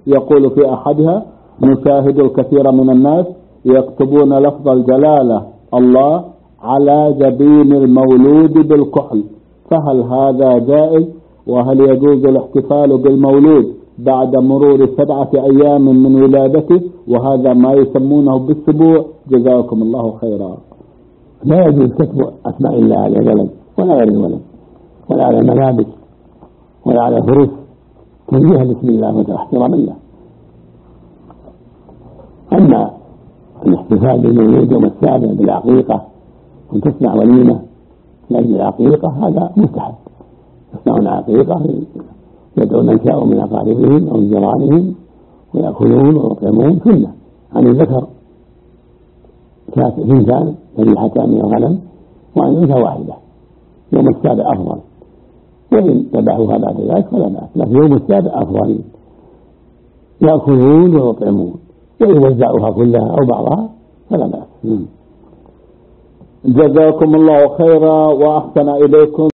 يقول في أحدها: نشاهد الكثير من الناس يكتبون لفظ الجلالة الله على جبين المولود بالكحل، فهل هذا جائز؟ وهل يجوز الاحتفال بالمولود بعد مرور 7 أيام من ولادته، وهذا ما يسمونه بالسبوع؟ جزاكم الله خيرا. لا يجوز كتب أسماء الله على الولد ولا غير الولد ولا على الملابس ولا على الفرش، تنزيها بسم الله واحتراما له. أما الاحتفال بالمولود يوم السابع بالعقيقة وتصنع وليمة لأجل العقيقة هذا مستحب، يصنعون عقيقة يدعو من شاء من أقاربهم أو جيرانهم ويأكلون ويطعمون سنة عن الذكر ثنتان ذبيحتان من الغنم وعن الأنثى واحدة. يوم السابع أفضل، وإن ذبحوها بعد ذلك فلا بأس، لكن يوم السابع أفضل، يأكلون ويطعمون، وإن وزعوها كلها أو بعضها فلا بأس. جزاكم الله خيرا وأحسن إليكم.